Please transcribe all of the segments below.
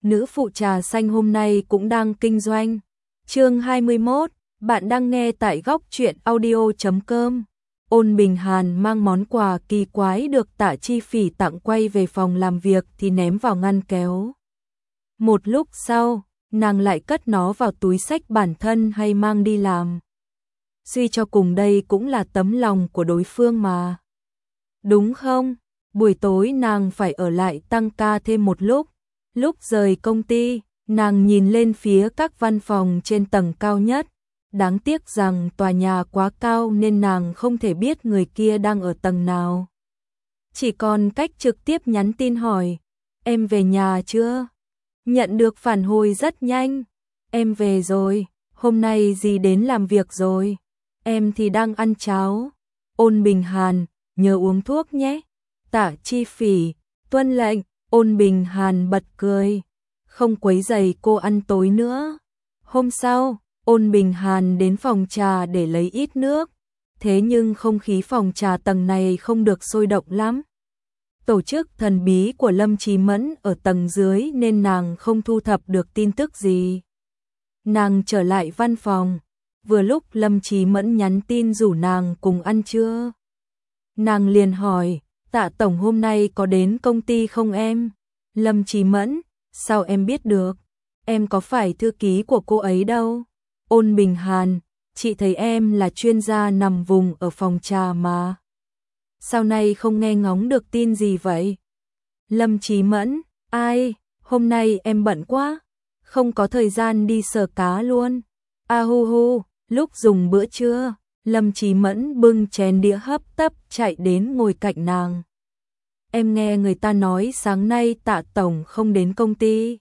nữ phụ trà xanh hôm nay cũng đang kinh doanh. Chương 21, bạn đang nghe tại góc truyện audio.com. Ôn Bình Hàn mang món quà kỳ quái được Tạ Chi Phỉ tặng quay về phòng làm việc thì ném vào ngăn kéo. Một lúc sau, nàng lại cất nó vào túi xách bản thân hay mang đi làm. Suy cho cùng đây cũng là tấm lòng của đối phương mà. Đúng không? Buổi tối nàng phải ở lại tăng ca thêm một lúc. Lúc rời công ty, nàng nhìn lên phía các văn phòng trên tầng cao nhất. Đáng tiếc rằng tòa nhà quá cao nên nàng không thể biết người kia đang ở tầng nào. Chỉ còn cách trực tiếp nhắn tin hỏi, em về nhà chưa? Nhận được phản hồi rất nhanh, em về rồi, hôm nay dì đến làm việc rồi, em thì đang ăn cháo. Ôn Bình Hàn, nhớ uống thuốc nhé. Tạ Chi Phỉ, tuân lệnh. Ôn Bình Hàn bật cười, không quấy rầy cô ăn tối nữa. Hôm sau, Ôn Bình Hàn đến phòng trà để lấy ít nước, thế nhưng không khí phòng trà tầng này không được sôi động lắm. Tổ chức thần bí của Lâm Chí Mẫn ở tầng dưới nên nàng không thu thập được tin tức gì. Nàng trở lại văn phòng, vừa lúc Lâm Chí Mẫn nhắn tin rủ nàng cùng ăn trưa. Nàng liền hỏi, Tạ tổng hôm nay có đến công ty không em? Lâm Chí Mẫn, sao em biết được? Em có phải thư ký của cô ấy đâu. Ôn Bình Hàn, chị thấy em là chuyên gia nằm vùng ở phòng trà mà. Sao nay không nghe ngóng được tin gì vậy? Lâm Chí Mẫn, ai, hôm nay em bận quá, không có thời gian đi sờ cá luôn. A hu hu, lúc dùng bữa trưa, Lâm Chí Mẫn bưng chén đĩa hấp tấp chạy đến ngồi cạnh nàng. Em nghe người ta nói sáng nay Tạ tổng không đến công ty.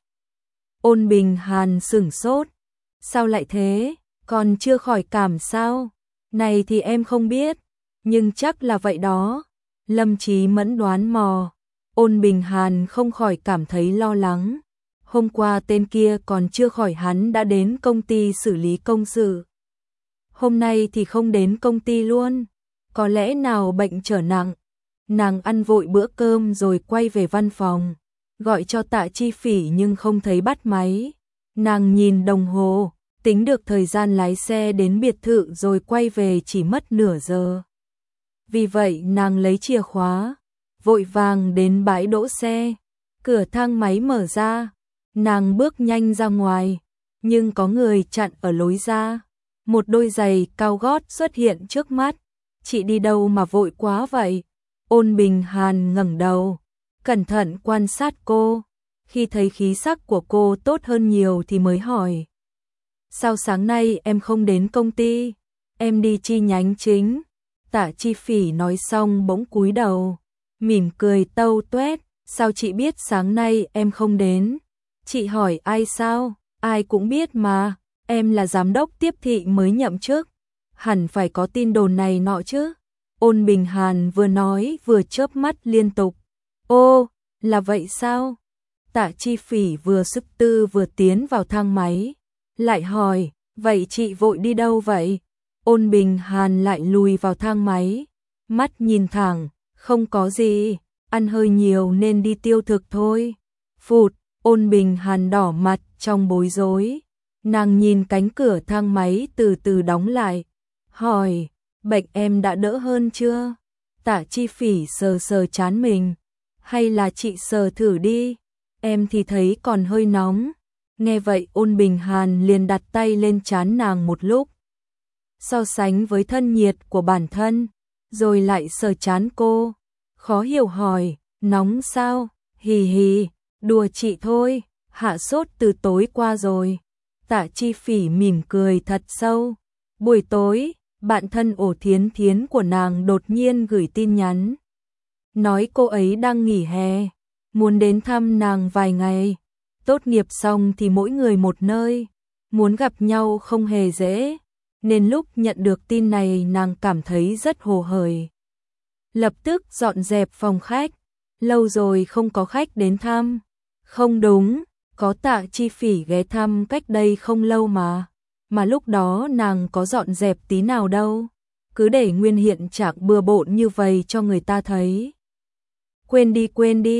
Ôn Bình Hàn sửng sốt. Sao lại thế? Còn chưa khỏi cảm sao? Này thì em không biết, nhưng chắc là vậy đó. Lâm Chí Mẫn đoán mò. Ôn Bình Hàn không khỏi cảm thấy lo lắng. Hôm qua tên kia còn chưa khỏi hắn đã đến công ty xử lý công sự. Hôm nay thì không đến công ty luôn. Có lẽ nào bệnh trở nặng. Nàng ăn vội bữa cơm rồi quay về văn phòng, gọi cho Tạ Chi Phỉ nhưng không thấy bắt máy. Nàng nhìn đồng hồ, tính được thời gian lái xe đến biệt thự rồi quay về chỉ mất nửa giờ. Vì vậy nàng lấy chìa khóa, vội vàng đến bãi đỗ xe, cửa thang máy mở ra, nàng bước nhanh ra ngoài, nhưng có người chặn ở lối ra. Một đôi giày cao gót xuất hiện trước mắt. Chị đi đâu mà vội quá vậy? Ôn Bình Hàn ngẩng đầu, cẩn thận quan sát cô, khi thấy khí sắc của cô tốt hơn nhiều thì mới hỏi. Sao sáng nay em không đến công ty? Em đi chi nhánh chính. Tạ Chi Phỉ nói xong bỗng cúi đầu, mỉm cười tâu tuét. Sao chị biết sáng nay em không đến? Chị hỏi ai sao? Ai cũng biết mà, em là giám đốc tiếp thị mới nhậm chức. Hẳn phải có tin đồn này nọ chứ. Ôn Bình Hàn vừa nói vừa chớp mắt liên tục. Ô, là vậy sao? Tạ Chi Phỉ vừa sức tư vừa tiến vào thang máy. Lại hỏi, vậy chị vội đi đâu vậy? Ôn Bình Hàn lại lùi vào thang máy. Mắt nhìn thẳng, không có gì, ăn hơi nhiều nên đi tiêu thực thôi. Phụt, Ôn Bình Hàn đỏ mặt trong bối rối. Nàng nhìn cánh cửa thang máy từ từ đóng lại. Hỏi, bệnh em đã đỡ hơn chưa? Tạ Chi Phỉ sờ sờ trán mình. Hay là chị sờ thử đi, em thì thấy còn hơi nóng. Nghe vậy Ôn Bình Hàn liền đặt tay lên trán nàng một lúc. So sánh với thân nhiệt của bản thân, rồi lại sờ trán cô. Khó hiểu hỏi, nóng sao? Hì hì, đùa chị thôi, hạ sốt từ tối qua rồi. Tạ Chi Phỉ mỉm cười thật sâu. Buổi tối, bạn thân Ổ Thiến Thiến của nàng đột nhiên gửi tin nhắn. Nói cô ấy đang nghỉ hè, muốn đến thăm nàng vài ngày. Tốt nghiệp xong thì mỗi người một nơi, muốn gặp nhau không hề dễ. Nên lúc nhận được tin này nàng cảm thấy rất hồ hởi. Lập tức dọn dẹp phòng khách, lâu rồi không có khách đến thăm. Không đúng, có Tạ Chi Phỉ ghé thăm cách đây không lâu mà lúc đó nàng có dọn dẹp tí nào đâu, cứ để nguyên hiện trạng bừa bộn như vậy cho người ta thấy. Quên đi,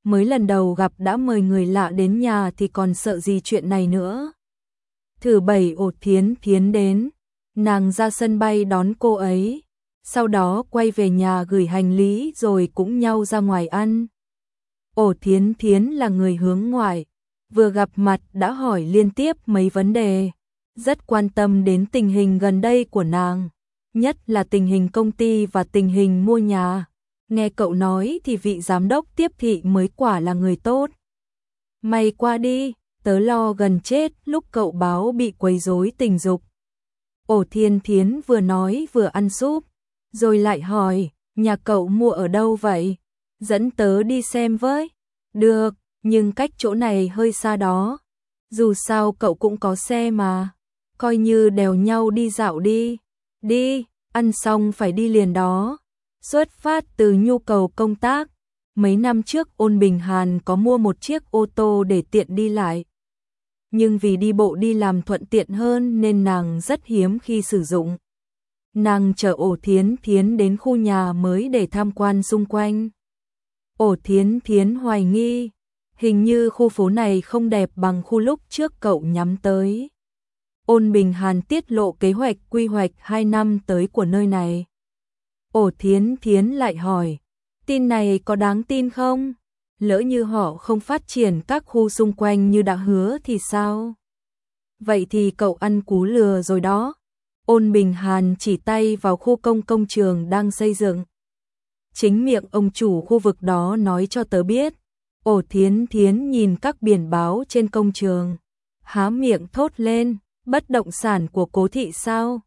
mới lần đầu gặp đã mời người lạ đến nhà thì còn sợ gì chuyện này nữa. Thứ bảy Ổ Thiến Thiến đến, nàng ra sân bay đón cô ấy, sau đó quay về nhà gửi hành lý rồi cũng nhau ra ngoài ăn. Ổ Thiến Thiến là người hướng ngoại, vừa gặp mặt đã hỏi liên tiếp mấy vấn đề, rất quan tâm đến tình hình gần đây của nàng, nhất là tình hình công ty và tình hình mua nhà. Nghe cậu nói thì vị giám đốc tiếp thị mới quả là người tốt. Mày qua đi, tớ lo gần chết lúc cậu báo bị quấy rối tình dục. Ổ Thiên Thiến vừa nói vừa ăn súp, rồi lại hỏi, nhà cậu mua ở đâu vậy? Dẫn tớ đi xem với. Được, nhưng cách chỗ này hơi xa đó. Dù sao cậu cũng có xe mà, coi như đèo nhau đi dạo đi. Đi, ăn xong phải đi liền đó. Xuất phát từ nhu cầu công tác, mấy năm trước Ôn Bình Hàn có mua một chiếc ô tô để tiện đi lại. Nhưng vì đi bộ đi làm thuận tiện hơn nên nàng rất hiếm khi sử dụng. Nàng chở Ổ Thiến Thiến đến khu nhà mới để tham quan xung quanh. Ổ Thiến Thiến hoài nghi, hình như khu phố này không đẹp bằng khu lúc trước cậu nhắm tới. Ôn Bình Hàn tiết lộ kế hoạch quy hoạch 2 năm tới của nơi này. Ổ Thiến Thiến lại hỏi, tin này có đáng tin không? Lỡ như họ không phát triển các khu xung quanh như đã hứa thì sao? Vậy thì cậu ăn cú lừa rồi đó. Ôn Bình Hàn chỉ tay vào khu công trường đang xây dựng. Chính miệng ông chủ khu vực đó nói cho tớ biết. Ổ Thiến Thiến nhìn các biển báo trên công trường, há miệng thốt lên, bất động sản của Cố Thị sao?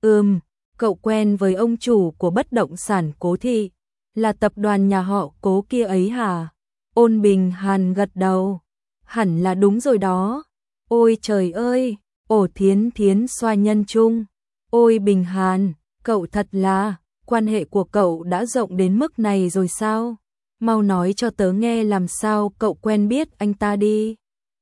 Cậu quen với ông chủ của bất động sản Cố Thị, là tập đoàn nhà họ Cố kia ấy hả? Ôn Bình Hàn gật đầu, hẳn là đúng rồi đó. Ôi trời ơi, Ổ Thiến Thiến xoa nhân trung. Ôi Bình Hàn, cậu thật là, quan hệ của cậu đã rộng đến mức này rồi sao? Mau nói cho tớ nghe làm sao cậu quen biết anh ta đi.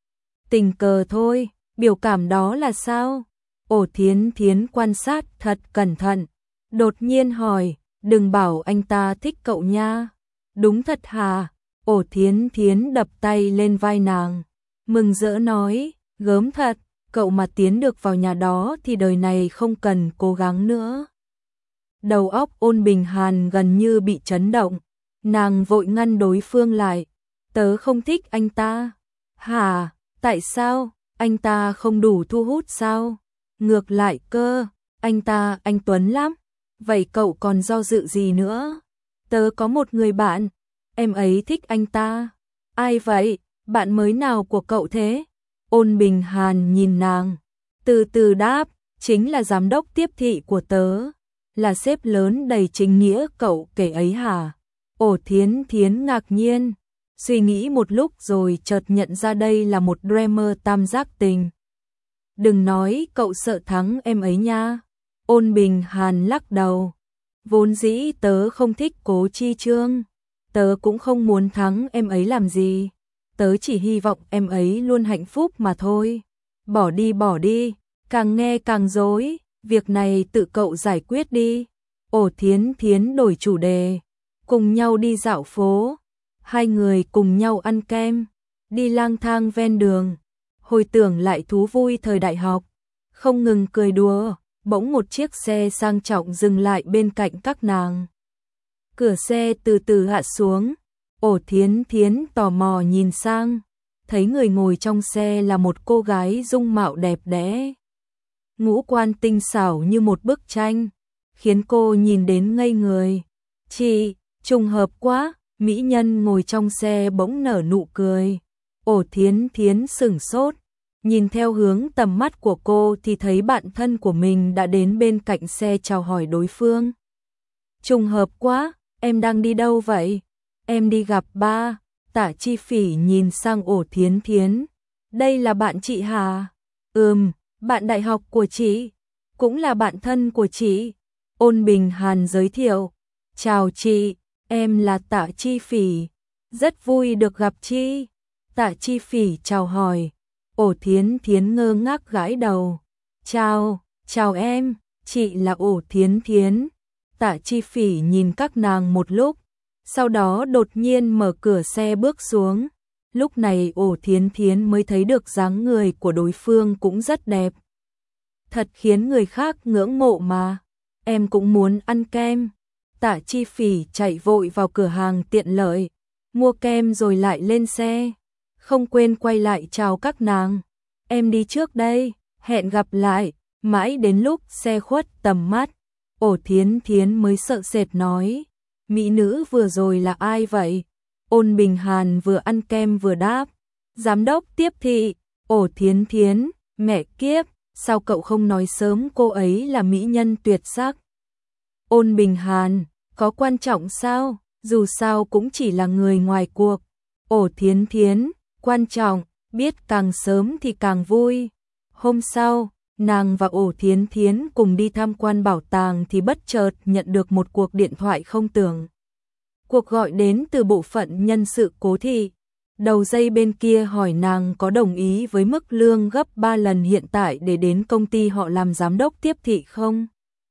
Tình cờ thôi, biểu cảm đó là sao? Ổ Thiến Thiến quan sát thật cẩn thận, đột nhiên hỏi, đừng bảo anh ta thích cậu nha. Đúng thật hả? Ổ Thiến Thiến đập tay lên vai nàng, mừng rỡ nói, gớm thật, cậu mà tiến được vào nhà đó thì đời này không cần cố gắng nữa. Đầu óc Ôn Bình Hàn gần như bị chấn động, nàng vội ngăn đối phương lại, tớ không thích anh ta. Hả, tại sao, anh ta không đủ thu hút sao? Ngược lại cơ, anh Tuấn lắm, vậy cậu còn do dự gì nữa? Tớ có một người bạn, em ấy thích anh ta. Ai vậy, bạn mới nào của cậu thế? Ôn Bình Hàn nhìn nàng, từ từ đáp, chính là giám đốc tiếp thị của tớ, là sếp lớn đầy chính nghĩa cậu kể ấy hả? Ổ Thiến Thiến ngạc nhiên, suy nghĩ một lúc rồi chợt nhận ra đây là một drama tam giác tình. Đừng nói cậu sợ thắng em ấy nha. Ôn Bình Hàn lắc đầu, vốn dĩ tớ không thích Cố Chi Trương, tớ cũng không muốn thắng em ấy làm gì. Tớ chỉ hy vọng em ấy luôn hạnh phúc mà thôi. Bỏ đi, càng nghe càng rối, việc này tự cậu giải quyết đi. Ổ Thiến Thiến đổi chủ đề, cùng nhau đi dạo phố, hai người cùng nhau ăn kem, đi lang thang ven đường, hồi tưởng lại thú vui thời đại học, không ngừng cười đùa, bỗng một chiếc xe sang trọng dừng lại bên cạnh các nàng. Cửa xe từ từ hạ xuống, Ổ Thiến Thiến tò mò nhìn sang, thấy người ngồi trong xe là một cô gái dung mạo đẹp đẽ, ngũ quan tinh xảo như một bức tranh, khiến cô nhìn đến ngây người. Chị, trùng hợp quá, mỹ nhân ngồi trong xe bỗng nở nụ cười. Ổ Thiến Thiến sửng sốt, nhìn theo hướng tầm mắt của cô thì thấy bạn thân của mình đã đến bên cạnh xe chào hỏi đối phương. Trùng hợp quá, em đang đi đâu vậy? Em đi gặp ba. Tả Chi Phỉ nhìn sang Ổ Thiến Thiến. Đây là bạn chị hả? Bạn đại học của chị, cũng là bạn thân của chị. Ôn Bình Hàn giới thiệu. Chào chị, em là Tả Chi Phỉ. Rất vui được gặp chị. Tả Chi Phỉ chào hỏi. Ổ Thiến Thiến ngơ ngác gãi đầu. Chào em, chị là Ổ Thiến Thiến. Tả Chi Phỉ nhìn các nàng một lúc, sau đó đột nhiên mở cửa xe bước xuống. Lúc này Ổ Thiến Thiến mới thấy được dáng người của đối phương cũng rất đẹp. Thật khiến người khác ngưỡng mộ mà. Em cũng muốn ăn kem. Tạ Chi Phỉ chạy vội vào cửa hàng tiện lợi, mua kem rồi lại lên xe. Không quên quay lại chào các nàng. Em đi trước đây, hẹn gặp lại. Mãi đến lúc xe khuất tầm mắt, Ổ Thiến Thiến mới sợ sệt nói. Mỹ nữ vừa rồi là ai vậy? Ôn Bình Hàn vừa ăn kem vừa đáp. Giám đốc tiếp thị. Ổ Thiến Thiến, mẹ kiếp, sao cậu không nói sớm cô ấy là mỹ nhân tuyệt sắc? Ôn Bình Hàn, có quan trọng sao? Dù sao cũng chỉ là người ngoài cuộc. Ổ Thiến Thiến, quan trọng, biết càng sớm thì càng vui. Hôm sau, nàng và Ổ Thiến Thiến cùng đi tham quan bảo tàng thì bất chợt nhận được một cuộc điện thoại không tưởng. Cuộc gọi đến từ bộ phận nhân sự Cố thị. Đầu dây bên kia hỏi nàng có đồng ý với mức lương gấp 3 lần hiện tại để đến công ty họ làm giám đốc tiếp thị không?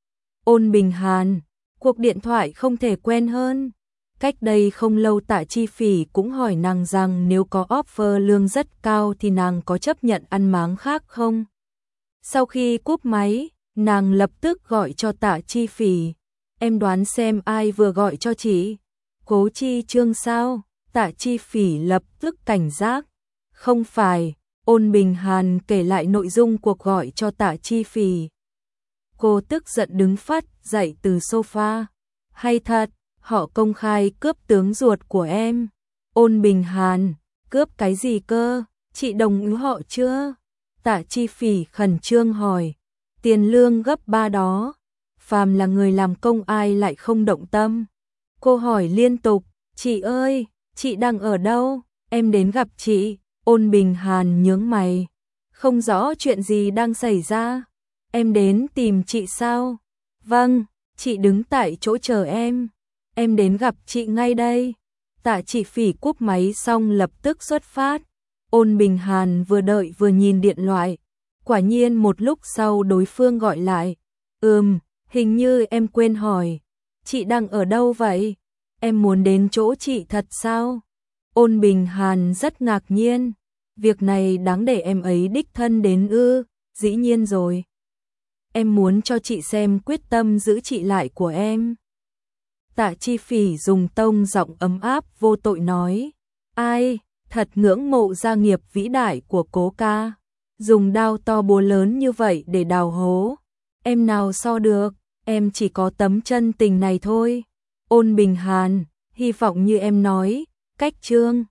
Ôn Bình Hàn, cuộc điện thoại không thể quen hơn. Cách đây không lâu Tạ Chi Phỉ cũng hỏi nàng rằng nếu có offer lương rất cao thì nàng có chấp nhận ăn máng khác không? Sau khi cúp máy, nàng lập tức gọi cho Tạ Chi Phỉ. Em đoán xem ai vừa gọi cho chị? Cố Chi Trương sao? Tạ Chi Phỉ lập tức cảnh giác. Không phải, Ôn Bình Hàn kể lại nội dung cuộc gọi cho Tạ Chi Phỉ. Cô tức giận đứng phắt dậy từ sofa. Hay thật, họ công khai cướp tướng ruột của em. Ôn Bình Hàn, cướp cái gì cơ? Chị đồng ý họ chưa? Tạ Chi Phỉ khẩn trương hỏi. Tiền lương gấp 3 đó. Phàm là người làm công ai lại không động tâm. Cô hỏi liên tục. Chị ơi, chị đang ở đâu? Em đến gặp chị. Ôn Bình Hàn nhướng mày. Không rõ chuyện gì đang xảy ra. Em đến tìm chị sao? Vâng, chị đứng tại chỗ chờ em. Em đến gặp chị ngay đây. Tạ Chi Phỉ cúp máy xong lập tức xuất phát. Ôn Bình Hàn vừa đợi vừa nhìn điện thoại. Quả nhiên một lúc sau đối phương gọi lại. Hình như em quên hỏi. Chị đang ở đâu vậy? Em muốn đến chỗ chị thật sao? Ôn Bình Hàn rất ngạc nhiên. Việc này đáng để em ấy đích thân đến ư? Dĩ nhiên rồi. Em muốn cho chị xem quyết tâm giữ chị lại của em. Tạ Chi Phỉ dùng tông giọng ấm áp vô tội nói. Ai, thật ngưỡng mộ gia nghiệp vĩ đại của Cố ca. Dùng đao to búa lớn như vậy để đào hố. Em nào so được, em chỉ có tấm chân tình này thôi. Ôn Bình Hàn, hy vọng như em nói, cách Trương